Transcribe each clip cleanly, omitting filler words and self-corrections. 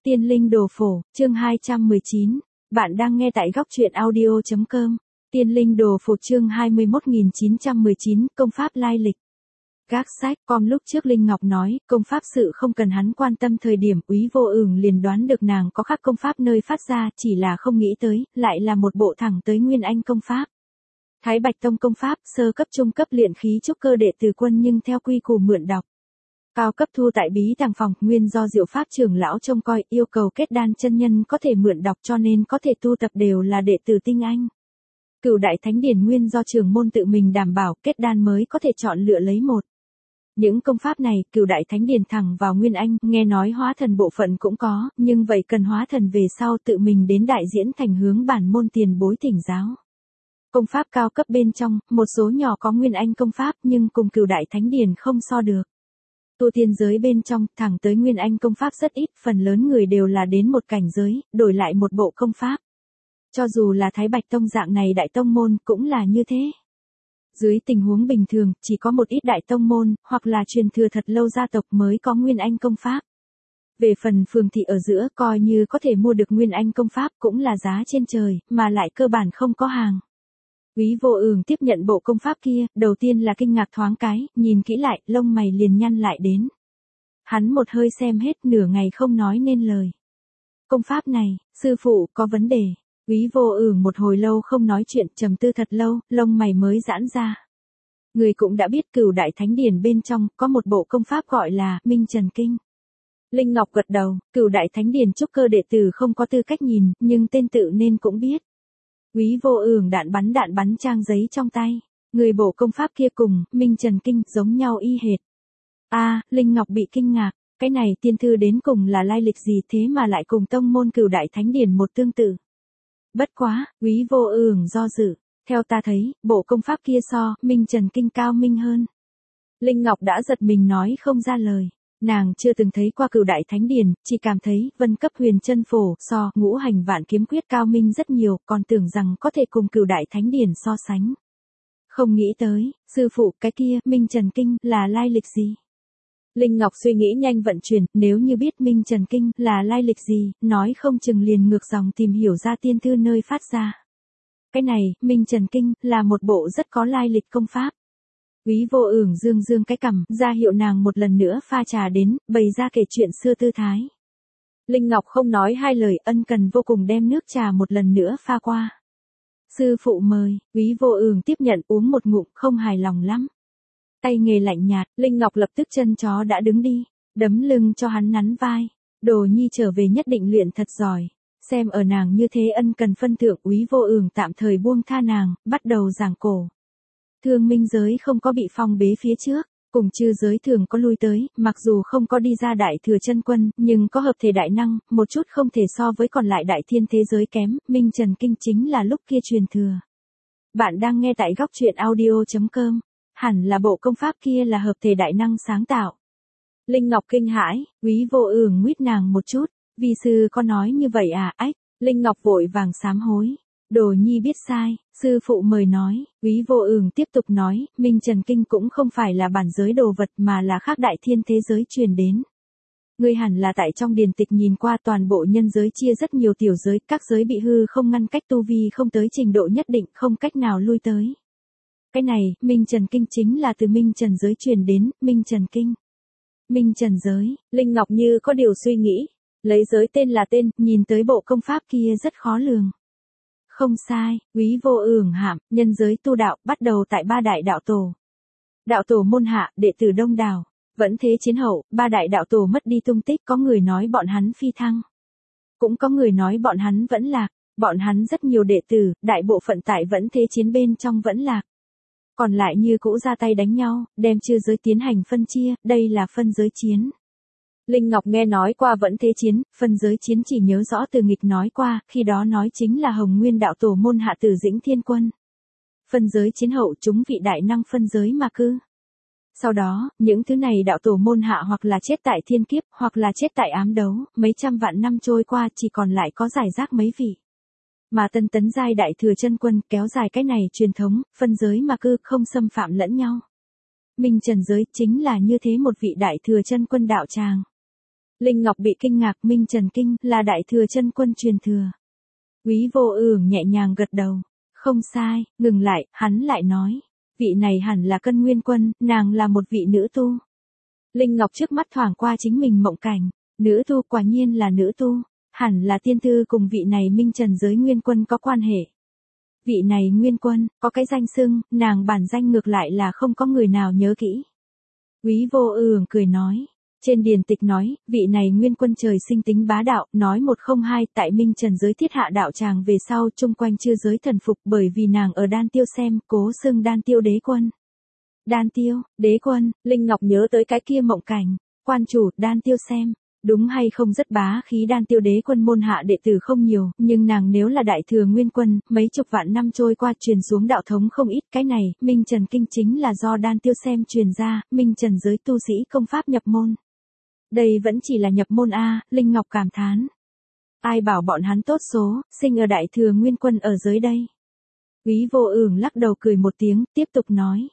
Tiên linh đồ phổ, chương 219. Bạn đang nghe tại góc truyện audio.com. Tiên linh đồ phổ chương 21919, công pháp lai lịch. Gác sách, lúc trước Linh Ngọc nói, công pháp sự không cần hắn quan tâm thời điểm, Úy Vô Ưởng liền đoán được nàng có khác công pháp nơi phát ra, chỉ là không nghĩ tới, lại là một bộ thẳng tới Nguyên Anh công pháp. Thái Bạch Tông công pháp, sơ cấp trung cấp luyện khí trúc cơ đệ tử quân nhưng theo quy củ mượn đọc. Cao cấp thu tại bí tàng phòng, nguyên do Diệu Pháp trưởng lão trông coi, yêu cầu kết đan chân nhân có thể mượn đọc cho nên có thể tu tập đều là đệ tử tinh anh. Cửu đại thánh điển nguyên do trưởng môn tự mình đảm bảo, kết đan mới có thể chọn lựa lấy một. Những công pháp này, Cửu đại thánh điển thẳng vào Nguyên Anh, nghe nói hóa thần bộ phận cũng có, nhưng vậy cần hóa thần về sau tự mình đến đại diễn thành hướng bản môn tiền bối thỉnh giáo. Công pháp cao cấp bên trong, một số nhỏ có Nguyên Anh công pháp nhưng cùng Cửu đại thánh điển không so được. Tu tiên giới bên trong, thẳng tới Nguyên Anh công pháp rất ít, phần lớn người đều là đến một cảnh giới, đổi lại một bộ công pháp. Cho dù là Thái Bạch Tông dạng này đại tông môn, cũng là như thế. Dưới tình huống bình thường, chỉ có một ít đại tông môn, hoặc là truyền thừa thật lâu gia tộc mới có Nguyên Anh công pháp. Về phần phường thị ở giữa, coi như có thể mua được Nguyên Anh công pháp cũng là giá trên trời, mà lại cơ bản không có hàng. Úy Vô Ưởng tiếp nhận bộ công pháp kia, đầu tiên là kinh ngạc thoáng cái, nhìn kỹ lại, lông mày liền nhăn lại đến. Hắn một hơi xem hết, nửa ngày không nói nên lời. Công pháp này, sư phụ, có vấn đề. Úy Vô Ưởng một hồi lâu không nói chuyện, trầm tư thật lâu, lông mày mới giãn ra. Người cũng đã biết Cửu đại thánh điển bên trong, có một bộ công pháp gọi là Minh Trần Kinh. Linh Ngọc gật đầu, Cửu đại thánh điển trúc cơ đệ tử không có tư cách nhìn, nhưng tên tự nên cũng biết. Úy Vô Ưởng đạn bắn trang giấy trong tay. Người bộ công pháp kia cùng, Minh Trần Kinh, giống nhau y hệt. Linh Ngọc bị kinh ngạc, cái này tiên thư đến cùng là lai lịch gì thế mà lại cùng tông môn Cửu đại thánh điển một tương tự. Bất quá, Úy Vô Ưởng do dự, theo ta thấy, bộ công pháp kia so, Minh Trần Kinh cao minh hơn. Linh Ngọc đã giật mình nói không ra lời. Nàng chưa từng thấy qua Cửu đại thánh điển, chỉ cảm thấy vân cấp huyền chân phổ so ngũ hành vạn kiếm quyết cao minh rất nhiều, còn tưởng rằng có thể cùng Cửu đại thánh điển so sánh. Không nghĩ tới, sư phụ, cái kia, Minh Trần Kinh, là lai lịch gì? Linh Ngọc suy nghĩ nhanh vận chuyển, nếu như biết Minh Trần Kinh là lai lịch gì, nói không chừng liền ngược dòng tìm hiểu ra tiên thư nơi phát ra. Cái này, Minh Trần Kinh, là một bộ rất có lai lịch công pháp. Úy Vô Ưởng dương cái cằm, ra hiệu nàng một lần nữa pha trà đến, bày ra kể chuyện xưa tư thái. Linh Ngọc không nói hai lời, ân cần vô cùng đem nước trà một lần nữa pha qua. Sư phụ mời, Úy Vô Ưởng tiếp nhận uống một ngụm, không hài lòng lắm. Tay nghề lạnh nhạt, Linh Ngọc lập tức chân chó đã đứng đi, đấm lưng cho hắn nắn vai. Đồ nhi trở về nhất định luyện thật giỏi. Xem ở nàng như thế ân cần phân thượng, Úy Vô Ưởng tạm thời buông tha nàng, bắt đầu giảng cổ. Thương minh giới không có bị phong bế phía trước, cùng chư giới thường có lui tới, mặc dù không có đi ra đại thừa chân quân, nhưng có hợp thể đại năng, một chút không thể so với còn lại đại thiên thế giới kém, Minh Trần Kinh chính là lúc kia truyền thừa. Bạn đang nghe tại góc truyện audio.com, hẳn là bộ công pháp kia là hợp thể đại năng sáng tạo. Linh Ngọc kinh hãi, Úy Vô Ưởng nguyết nàng một chút, vi sư có nói như vậy à, ách, Linh Ngọc vội vàng sám hối. Đồ nhi biết sai, sư phụ mời nói. Úy Vô Ưởng tiếp tục nói, Minh Trần Kinh cũng không phải là bản giới đồ vật mà là khác đại thiên thế giới truyền đến. Ngươi hẳn là tại trong điển tịch nhìn qua, toàn bộ nhân giới chia rất nhiều tiểu giới, các giới bị hư không ngăn cách, tu vi không tới trình độ nhất định, không cách nào lui tới. Cái này, Minh Trần Kinh chính là từ Minh Trần giới truyền đến, Minh Trần Kinh. Minh Trần giới, Linh Ngọc như có điều suy nghĩ, lấy giới tên là tên, nhìn tới bộ công pháp kia rất khó lường. Không sai, Úy Vô Ưởng hạm, nhân giới tu đạo, bắt đầu tại ba đại đạo tổ. Đạo tổ môn hạ, đệ tử đông đảo, vẫn thế chiến hậu, ba đại đạo tổ mất đi tung tích, có người nói bọn hắn phi thăng. Cũng có người nói bọn hắn vẫn lạc, bọn hắn rất nhiều đệ tử, đại bộ phận tại vẫn thế chiến bên trong vẫn lạc. Còn lại như cũ ra tay đánh nhau, đem chư giới tiến hành phân chia, đây là phân giới chiến. Linh Ngọc nghe nói qua vẫn thế chiến, phân giới chiến chỉ nhớ rõ từ nghịch nói qua, khi đó nói chính là Hồng Nguyên đạo tổ môn hạ Tử Dĩnh Thiên Quân. Phân giới chiến hậu chúng vị đại năng phân giới mà cư. Sau đó, những thứ này đạo tổ môn hạ hoặc là chết tại thiên kiếp, hoặc là chết tại ám đấu, mấy trăm vạn năm trôi qua chỉ còn lại có giải rác mấy vị. Mà tân tấn giai đại thừa chân quân kéo dài cái này truyền thống, phân giới mà cư không xâm phạm lẫn nhau. Minh Trần giới chính là như thế một vị đại thừa chân quân đạo tràng. Linh Ngọc bị kinh ngạc, Minh Trần Kinh là đại thừa chân quân truyền thừa. Quý Vô Ưởng nhẹ nhàng gật đầu. Không sai, ngừng lại, hắn lại nói. Vị này hẳn là Cân Nguyên Quân, nàng là một vị nữ tu. Linh Ngọc trước mắt thoảng qua chính mình mộng cảnh. Nữ tu, quả nhiên là nữ tu. Hẳn là tiên thư cùng vị này Minh Trần giới Nguyên Quân có quan hệ. Vị này Nguyên Quân, có cái danh xưng, nàng bản danh ngược lại là không có người nào nhớ kỹ. Quý Vô Ưởng cười nói. Trên điển tịch nói, vị này Nguyên Quân trời sinh tính bá đạo, nói 102, tại Minh Trần giới thiết hạ đạo tràng về sau chung quanh chư giới thần phục bởi vì nàng ở Đan Tiêu xem, cố xưng Đan Tiêu đế quân. Đan Tiêu, đế quân, Linh Ngọc nhớ tới cái kia mộng cảnh, quan chủ, Đan Tiêu xem. Đúng hay không rất bá khí, Đan Tiêu đế quân môn hạ đệ tử không nhiều, nhưng nàng nếu là đại thừa Nguyên Quân, mấy chục vạn năm trôi qua truyền xuống đạo thống không ít, cái này, Minh Trần Kinh chính là do Đan Tiêu xem truyền ra, Minh Trần giới tu sĩ công pháp nhập môn. Đây vẫn chỉ là nhập môn A, Linh Ngọc cảm thán. Ai bảo bọn hắn tốt số, sinh ở đại thừa Nguyên Quân ở dưới đây. Quý Vô Ưởng lắc đầu cười một tiếng, tiếp tục nói.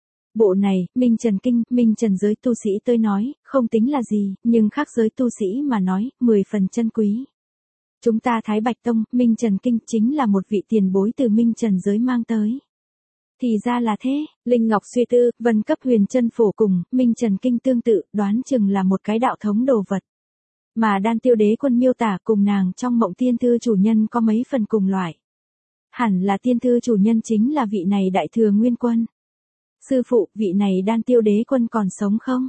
Bộ này, Minh Trần Kinh, Minh Trần giới tu sĩ tới nói, không tính là gì, nhưng khác giới tu sĩ mà nói, 10 phần chân quý. Chúng ta Thái Bạch Tông, Minh Trần Kinh chính là một vị tiền bối từ Minh Trần giới mang tới. Thì ra là thế, Linh Ngọc suy tư, Vân cấp huyền chân phổ cùng, Minh Trần Kinh tương tự, đoán chừng là một cái đạo thống đồ vật. Mà Đan Tiêu đế quân miêu tả cùng nàng trong mộng tiên thư chủ nhân có mấy phần cùng loại. Hẳn là tiên thư chủ nhân chính là vị này đại thừa Nguyên Quân. Sư phụ, vị này Đan Tiêu đế quân còn sống không?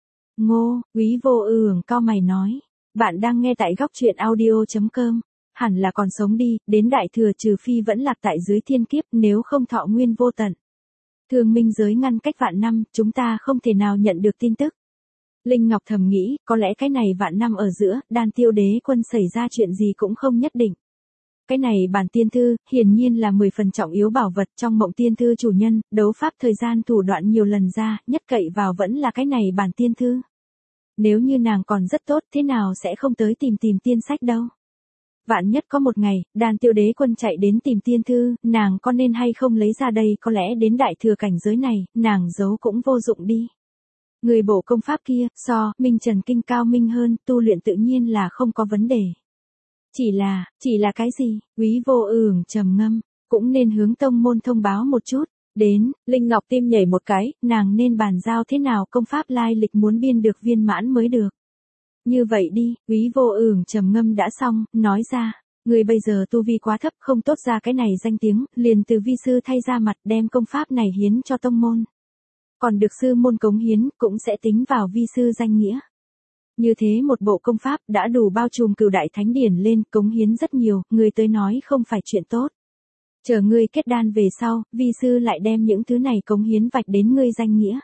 Ngô, Quý Vô Ưởng cau mày nói. Bạn đang nghe tại góc truyện audio.com. Hẳn là còn sống đi, đến đại thừa trừ phi vẫn lạc tại dưới thiên kiếp, nếu không thọ nguyên vô tận. Thương minh giới ngăn cách vạn năm, chúng ta không thể nào nhận được tin tức. Linh Ngọc thầm nghĩ, có lẽ cái này vạn năm ở giữa, Đan Tiêu đế quân xảy ra chuyện gì cũng không nhất định. Cái này bản tiên thư, hiển nhiên là 10 phần trọng yếu bảo vật trong mộng tiên thư chủ nhân, đấu pháp thời gian thủ đoạn nhiều lần ra, nhất cậy vào vẫn là cái này bản tiên thư. Nếu như nàng còn rất tốt, thế nào sẽ không tới tìm tiên sách đâu. Vạn nhất có một ngày, Đan Tiêu đế quân chạy đến tìm tiên thư, nàng có nên hay không lấy ra đây, có lẽ đến đại thừa cảnh giới này, nàng giấu cũng vô dụng đi. Người bộ công pháp kia, so, Minh Trần Kinh cao minh hơn, tu luyện tự nhiên là không có vấn đề. Chỉ là cái gì, Quý Vô Ưởng trầm ngâm, cũng nên hướng tông môn thông báo một chút. Đến, Linh Ngọc tim nhảy một cái, nàng nên bàn giao thế nào công pháp lai lịch muốn biên được viên mãn mới được. Như vậy đi, Quý Vô Ưởng trầm ngâm đã xong, nói ra, người bây giờ tu vi quá thấp không tốt ra cái này danh tiếng, liền từ vi sư thay ra mặt đem công pháp này hiến cho tông môn. Còn được sư môn cống hiến, cũng sẽ tính vào vi sư danh nghĩa. Như thế một bộ công pháp đã đủ bao trùm cửu đại thánh điển lên, cống hiến rất nhiều, người tới nói không phải chuyện tốt. Chờ ngươi kết đan về sau, vi sư lại đem những thứ này cống hiến vạch đến ngươi danh nghĩa.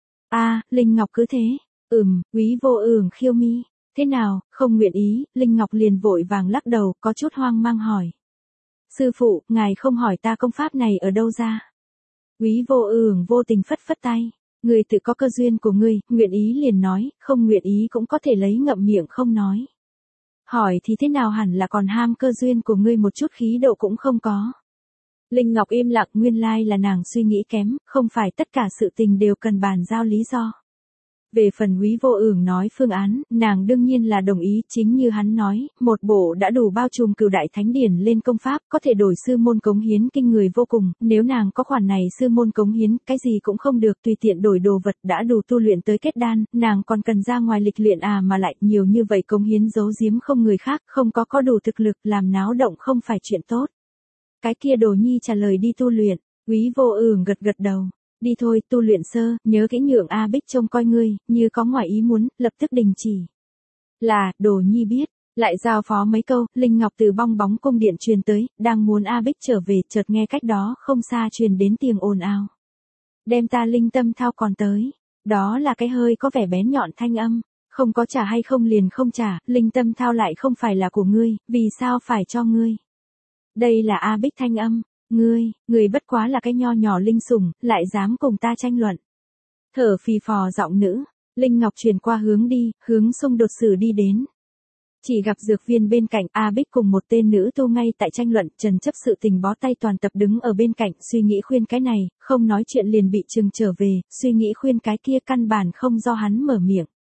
Linh Ngọc cứ thế. Quý Vô Ưởng khiêu mi. Thế nào, không nguyện ý, Linh Ngọc liền vội vàng lắc đầu, có chút hoang mang hỏi. Sư phụ, ngài không hỏi ta công pháp này ở đâu ra. Quý Vô Ưởng vô tình phất phất tay. Người tự có cơ duyên của ngươi, nguyện ý liền nói, không nguyện ý cũng có thể lấy ngậm miệng không nói. Hỏi thì thế nào hẳn là còn ham cơ duyên của ngươi một chút khí độ cũng không có. Linh Ngọc im lặng, nguyên lai là nàng suy nghĩ kém, không phải tất cả sự tình đều cần bàn giao lý do. Về phần Quý Vô Ưởng nói phương án, nàng đương nhiên là đồng ý, chính như hắn nói, một bộ đã đủ bao trùm cửu đại thánh điển lên công pháp, có thể đổi sư môn cống hiến kinh người vô cùng, nếu nàng có khoản này sư môn cống hiến, cái gì cũng không được, tùy tiện đổi đồ vật đã đủ tu luyện tới kết đan, nàng còn cần ra ngoài lịch luyện mà lại nhiều như vậy cống hiến giấu giếm không người khác, không có đủ thực lực, làm náo động không phải chuyện tốt. Cái kia Đồ Nhi trả lời đi tu luyện, Quý Vô Ưởng gật đầu. Đi thôi, tu luyện sơ, nhớ kỹ nhượng A Bích trông coi ngươi, như có ngoài ý muốn, lập tức đình chỉ. Là, Đồ Nhi biết, lại giao phó mấy câu, Linh Ngọc từ bong bóng cung điện truyền tới, đang muốn A Bích trở về, chợt nghe cách đó không xa truyền đến tiếng ồn ào. Đem ta linh tâm thao còn tới, đó là cái hơi có vẻ bén nhọn thanh âm, không có trả hay không liền không trả, linh tâm thao lại không phải là của ngươi, vì sao phải cho ngươi. Đây là A Bích thanh âm. Ngươi bất quá là cái nho nhỏ linh sủng, lại dám cùng ta tranh luận. Thở phì phò giọng nữ, Linh Ngọc truyền qua hướng đi, hướng xung đột sử đi đến. Chỉ gặp dược viên bên cạnh A Bích cùng một tên nữ tu ngay tại tranh luận, trần chấp sự tình bó tay toàn tập đứng ở bên cạnh, suy nghĩ khuyên cái này, không nói chuyện liền bị trừng trở về, suy nghĩ khuyên cái kia căn bản không do hắn mở miệng.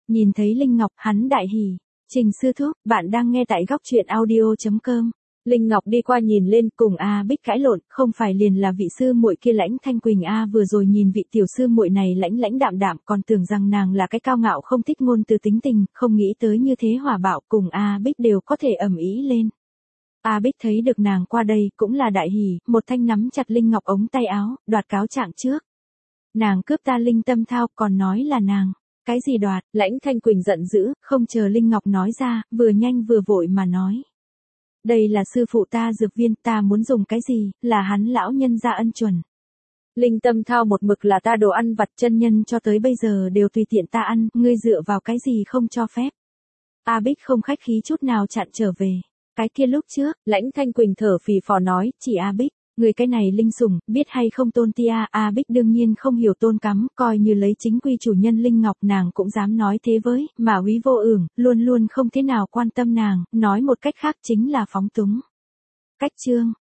Nhìn thấy Linh Ngọc, hắn đại hỉ. Trình sư thúc, bạn đang nghe tại góc truyện audio.com. Linh Ngọc đi qua nhìn lên, cùng A Bích cãi lộn, không phải liền là vị sư muội kia Lãnh Thanh Quỳnh vừa rồi nhìn vị tiểu sư muội này lãnh lãnh đạm đạm, còn tưởng rằng nàng là cái cao ngạo không thích ngôn từ tính tình, không nghĩ tới như thế hòa bạo, cùng A Bích đều có thể ầm ĩ lên. A Bích thấy được nàng qua đây, cũng là đại hỉ, một thanh nắm chặt Linh Ngọc ống tay áo, đoạt cáo trạng trước. Nàng cướp ta Linh Tâm Thao, còn nói là nàng. Cái gì đoạt? Lãnh Thanh Quỳnh giận dữ, không chờ Linh Ngọc nói ra, vừa nhanh vừa vội mà nói. Đây là sư phụ ta dược viên, ta muốn dùng cái gì, là hắn lão nhân gia ân chuẩn. Linh Tâm Thao một mực là ta đồ ăn vặt, chân nhân cho tới bây giờ đều tùy tiện ta ăn, ngươi dựa vào cái gì không cho phép. A Bích không khách khí chút nào chặn trở về. Cái kia lúc trước, Lãnh Thanh Quỳnh thở phì phò nói, chỉ A Bích, người cái này linh sủng, biết hay không tôn tia. A Bích đương nhiên không hiểu tôn cắm, coi như lấy chính quy chủ nhân Linh Ngọc nàng cũng dám nói thế với, mà Úy Vô Ưởng, luôn luôn không thế nào quan tâm nàng, nói một cách khác chính là phóng túng. Cách chương,